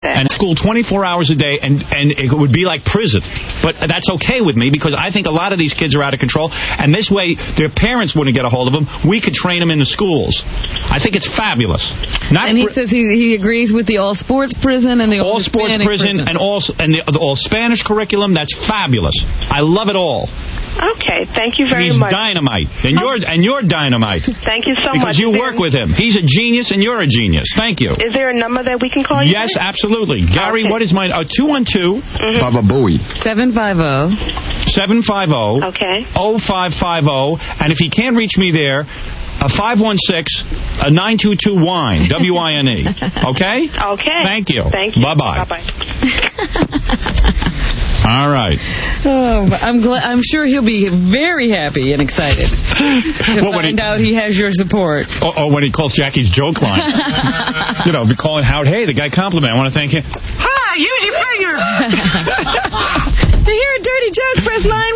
And school 24 hours a day, and it would be like prison. But that's okay with me because I think a lot of these kids are out of control, and this way their parents wouldn't get a hold of them. We could train them in the schools. I think it's fabulous. And he says he agrees with the all-sports prison and the all-sports prison and the all-Spanish curriculum. That's fabulous. I love it all. Okay, thank you very much. He's dynamite, and you're dynamite. Thank you so much. Because you work with him. He's a genius, and you're a genius. Thank you. Is there a number that we can call you? Yes, absolutely. Gary, what is mine? 212. Baba Booey. 750. 750. Okay. 0550. And if he can't reach me there, 516-922-WINE. W-I-N-E. Okay? Okay. Thank you. Thank you. Bye-bye. Bye-bye. All right. Oh, I'm sure he'll be very happy and excited to find out he has your support. Oh, when he calls Jackie's joke line. Be calling Howard, hey, the guy complimented. I want to thank him. Hi, use your finger. To hear a dirty joke, press line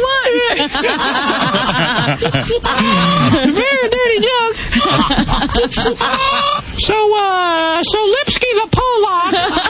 1. To hear a dirty joke. So Lipsky the Pollock.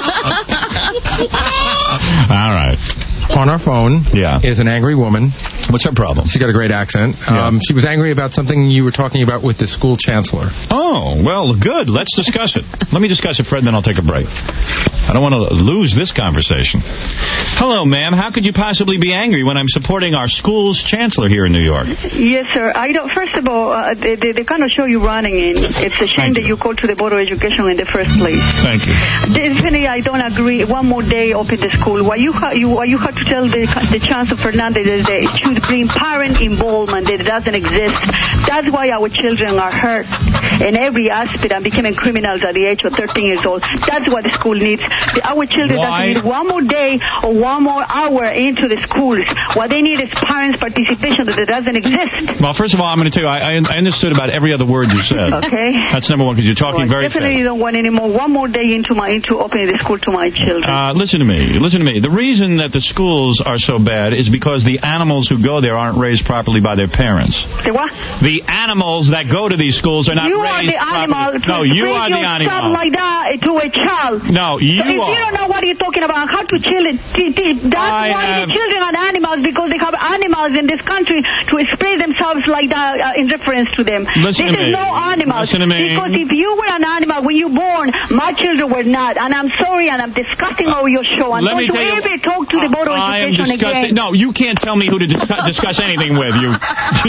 All right. On our phone is an angry woman. What's her problem? She's got a great accent. She was angry about something you were talking about with the school chancellor. Oh, well, good. Let's discuss it. Let me discuss it, Fred, then I'll take a break. I don't want to lose this conversation. Hello, ma'am. How could you possibly be angry when I'm supporting our school's chancellor here in New York? Yes, sir. First of all, the kind of show you're running in, it's a shame that you called to the Board of Education in the first place. Thank you. Definitely, I don't agree. One more day open the school. Why you have to tell the Chancellor Fernandez that they should bring parent involvement that doesn't exist. That's why our children are hurt in every aspect and becoming criminals at the age of 13 years old. That's what the school needs. Our children doesn't need one more day or one more hour into the schools. What they need is parents' participation that doesn't exist. Well, first of all, I'm going to tell you, I understood about every other word you said. Okay. That's number one, because you're talking very fast. Definitely don't want any more. One more day into opening the school to my children. Listen to me. The reason that the schools are so bad is because the animals who go there aren't raised properly by their parents. The what? The animals that go to these schools are not raised properly. No, you are the animal. Like that to a child. No, you are. If you don't know what you're talking about, how to chill it. That's why the children are animals, because they have animals in this country to express themselves like that in reference to them. This is no animals. Listen to me. Because if you were an animal when you were born, my children were not. And I'm sorry, and I'm disgusting over your show. And don't you ever talk to the Board of Education again. No, you can't tell me who to discuss anything with, you.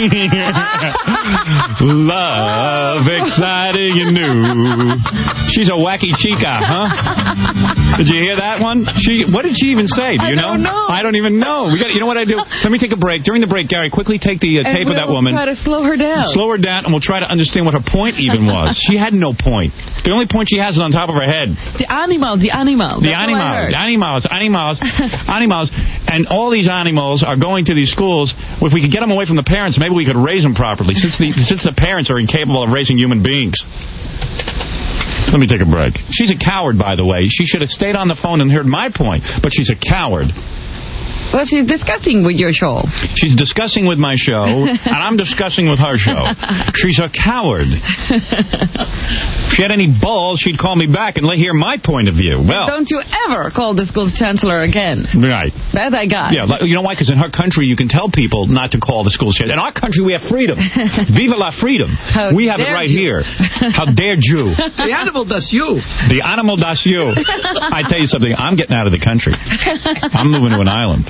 Love, exciting and new. She's a wacky chica, huh? Did you hear that one? What did she even say? Do you know? I don't even know. You know what I do? Let me take a break. During the break, Gary, quickly take the tape of that woman. We'll try to slow her down. Slow her down, and we'll try to understand what her point even was. She had no point. The only point she has is on top of her head. The animal. Animals. And all these animals are going to these schools. If we could get them away from the parents, maybe we could raise them properly, since the parents are incapable of raising human beings. Let me take a break. She's a coward, by the way. She should have stayed on the phone and heard my point, but she's a coward. Well, she's discussing with your show. She's discussing with my show, and I'm discussing with her show. She's a coward. If she had any balls, she'd call me back and hear my point of view. Well, don't you ever call the school's chancellor again. Right. That I got. Yeah, you know why? Because in her country, you can tell people not to call the school's chancellor. In our country, we have freedom. Viva la freedom. We have it right here. How dare you? The animal does you. The animal does you. I tell you something, I'm getting out of the country. I'm moving to an island.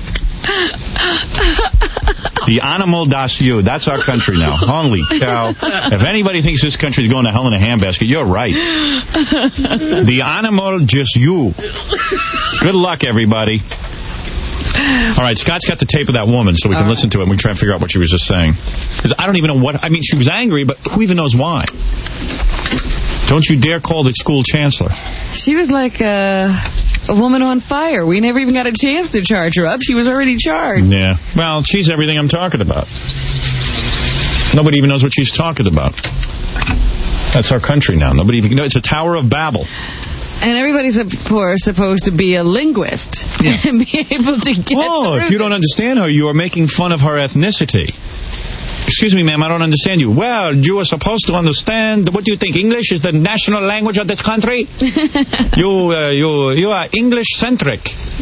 The animal das you. That's our country now. Holy cow. If anybody thinks this country is going to hell in a handbasket, you're right. The animal just you. Good luck, everybody. All right, Scott's got the tape of that woman, so we can listen to it and we try and figure out what she was just saying. Because I don't even know what... I mean, she was angry, but who even knows why? Don't you dare call the school chancellor. She was like a woman on fire. We never even got a chance to charge her up. She was already charged. Yeah. Well, she's everything I'm talking about. Nobody even knows what she's talking about. That's our country now. Nobody even knows. It's a Tower of Babel. And everybody's, of course, supposed to be a linguist and be able to get through if you don't understand her, you are making fun of her ethnicity. Excuse me, ma'am, I don't understand you. Well, you are supposed to understand. What do you think? English is the national language of this country? You are English-centric.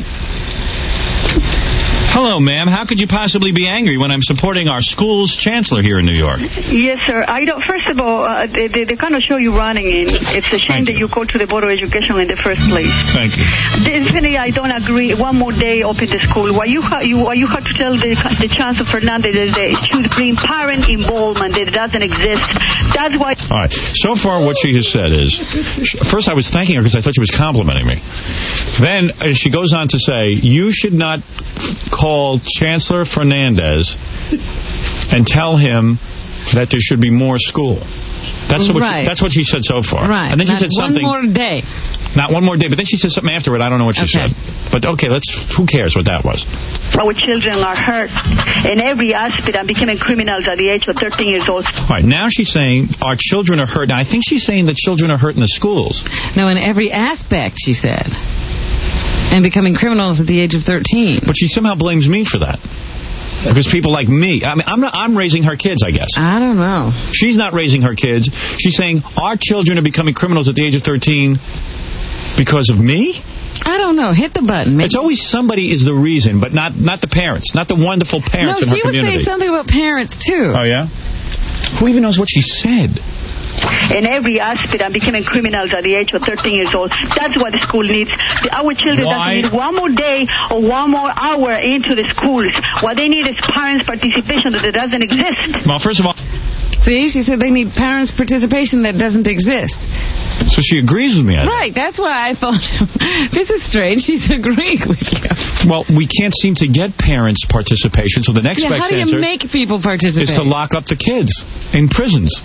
Hello, ma'am. How could you possibly be angry when I'm supporting our school's chancellor here in New York? Yes, sir. First of all, the kind of show you're running in, it's a shame that you go to the Board of Education in the first place. Thank you. Definitely, I don't agree. One more day open the school. Why you have to tell the Chancellor Fernandez that they should bring parent involvement that doesn't exist. That's why... All right. So far, what she has said is, first I was thanking her because I thought she was complimenting me. Then she goes on to say, you should not call Chancellor Fernandez and tell him that there should be more school. That's what she said so far. Right. And then she said something. One more day. Not one more day, but then she said something afterward. I don't know what she said. But okay, who cares what that was? Our children are hurt in every aspect and becoming criminals at the age of 13 years old. All right, now she's saying our children are hurt. Now, I think she's saying that children are hurt in the schools. No, in every aspect, she said. And becoming criminals at the age of 13. But she somehow blames me for that. Because people like me, I mean, I'm raising her kids, I guess. I don't know. She's not raising her kids. She's saying our children are becoming criminals at the age of 13 because of me? I don't know. Hit the button. Maybe. It's always somebody is the reason, but not the parents, not the wonderful parents in her community. No, she was saying something about parents, too. Oh, yeah? Who even knows what she said? In every aspect and becoming criminals at the age of 13 years old. That's what the school needs. Our children doesn't need one more day or one more hour into the schools. What they need is parents' participation that doesn't exist. Well, first of all... See, she said they need parents' participation that doesn't exist. So she agrees with me. Right, that's why I thought, this is strange, she's agreeing with you. Well, we can't seem to get parents' participation, so the next best answer... How do you make people participate? ...is to lock up the kids in prisons.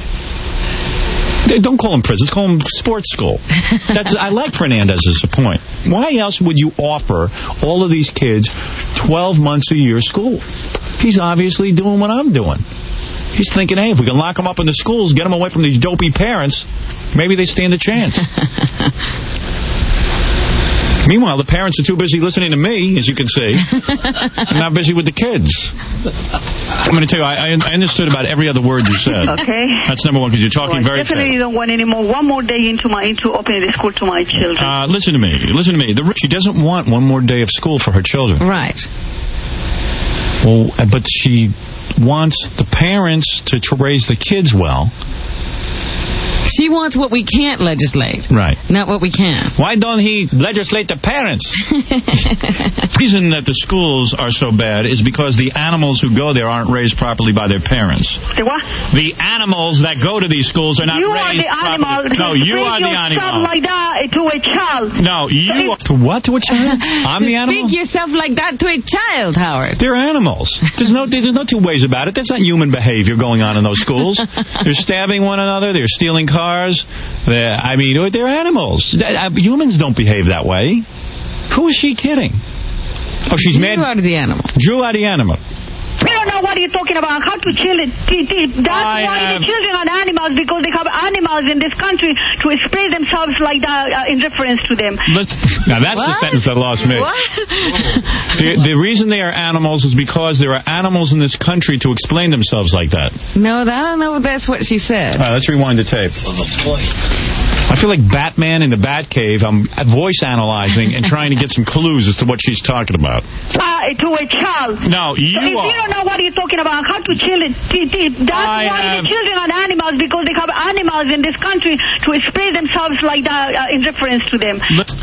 Don't call them prisons, call them sports school. I like Fernandez's point. Why else would you offer all of these kids 12 months a year school? He's obviously doing what I'm doing. He's thinking, hey, if we can lock them up in the schools, get them away from these dopey parents, maybe they stand a chance. Meanwhile, the parents are too busy listening to me, as you can see, and not busy with the kids. I'm going to tell you, I understood about every other word you said. Okay. That's number one, because you're talking very fast. Definitely don't want any more. One more day into opening the school to my children. Listen to me. She doesn't want one more day of school for her children. Right. Well, but she wants the parents to raise the kids well. She wants what we can't legislate. Right. Not what we can. Why don't he legislate the parents? The reason that the schools are so bad is because the animals who go there aren't raised properly by their parents. The what? The animals that go to these schools are not raised properly. No, you are the animal. Like that to a child. No, you are... To what? To a child? I'm the animal? Speak yourself like that to a child, Howard. They're animals. There's no two ways about it. That's not human behavior going on in those schools. They're stabbing one another. They're stealing cars. They're animals. Humans don't behave that way. Who is she kidding? Oh, she's mad. Drew out of the animal. Drew out of the animal. We don't know what you're talking about. How to children. That's why the children are animals, because they have animals in this country to express themselves like that in reference to them. Now, that's the sentence that lost me. What? The reason they are animals is because there are animals in this country to explain themselves like that. No, I don't know if that's what she said. All right, let's rewind the tape. I feel like Batman in the Batcave. I'm voice analyzing and trying to get some clues as to what she's talking about. To a child. No, you so if you don't know what you're talking about, how to children. That's why the children are animals, because they have animals in this country to express themselves like that in reference to them.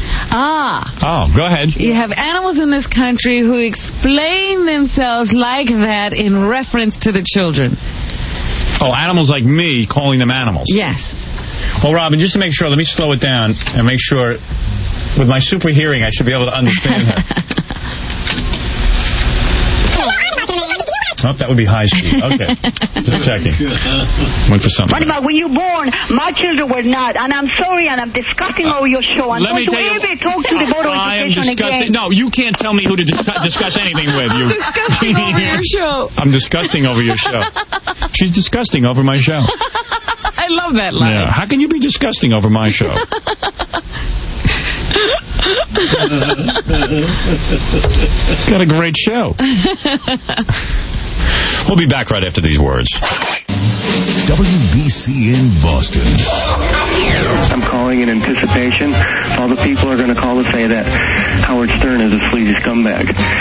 Oh, go ahead. You have animals in this country who explain themselves like that in reference to the children. Oh, animals like me calling them animals. Yes. Well, Robin, just to make sure, let me slow it down and make sure, with my super hearing, I should be able to understand her. Oh, that would be high speed. Okay. Just checking. Went for something. When you were born, my children were not. And I'm sorry, and I'm discussing over your show. And let me tell you, ever talk to the Board of Education again. No, you can't tell me who to discuss anything with. I'm disgusting over your show. I'm disgusting over your show. She's disgusting over my show. I love that line. Yeah. How can you be disgusting over my show? It's got a great show. We'll be back right after these words. WBC in Boston. I'm calling in anticipation. All the people are going to call to say that Howard Stern is a sleazy scumbag.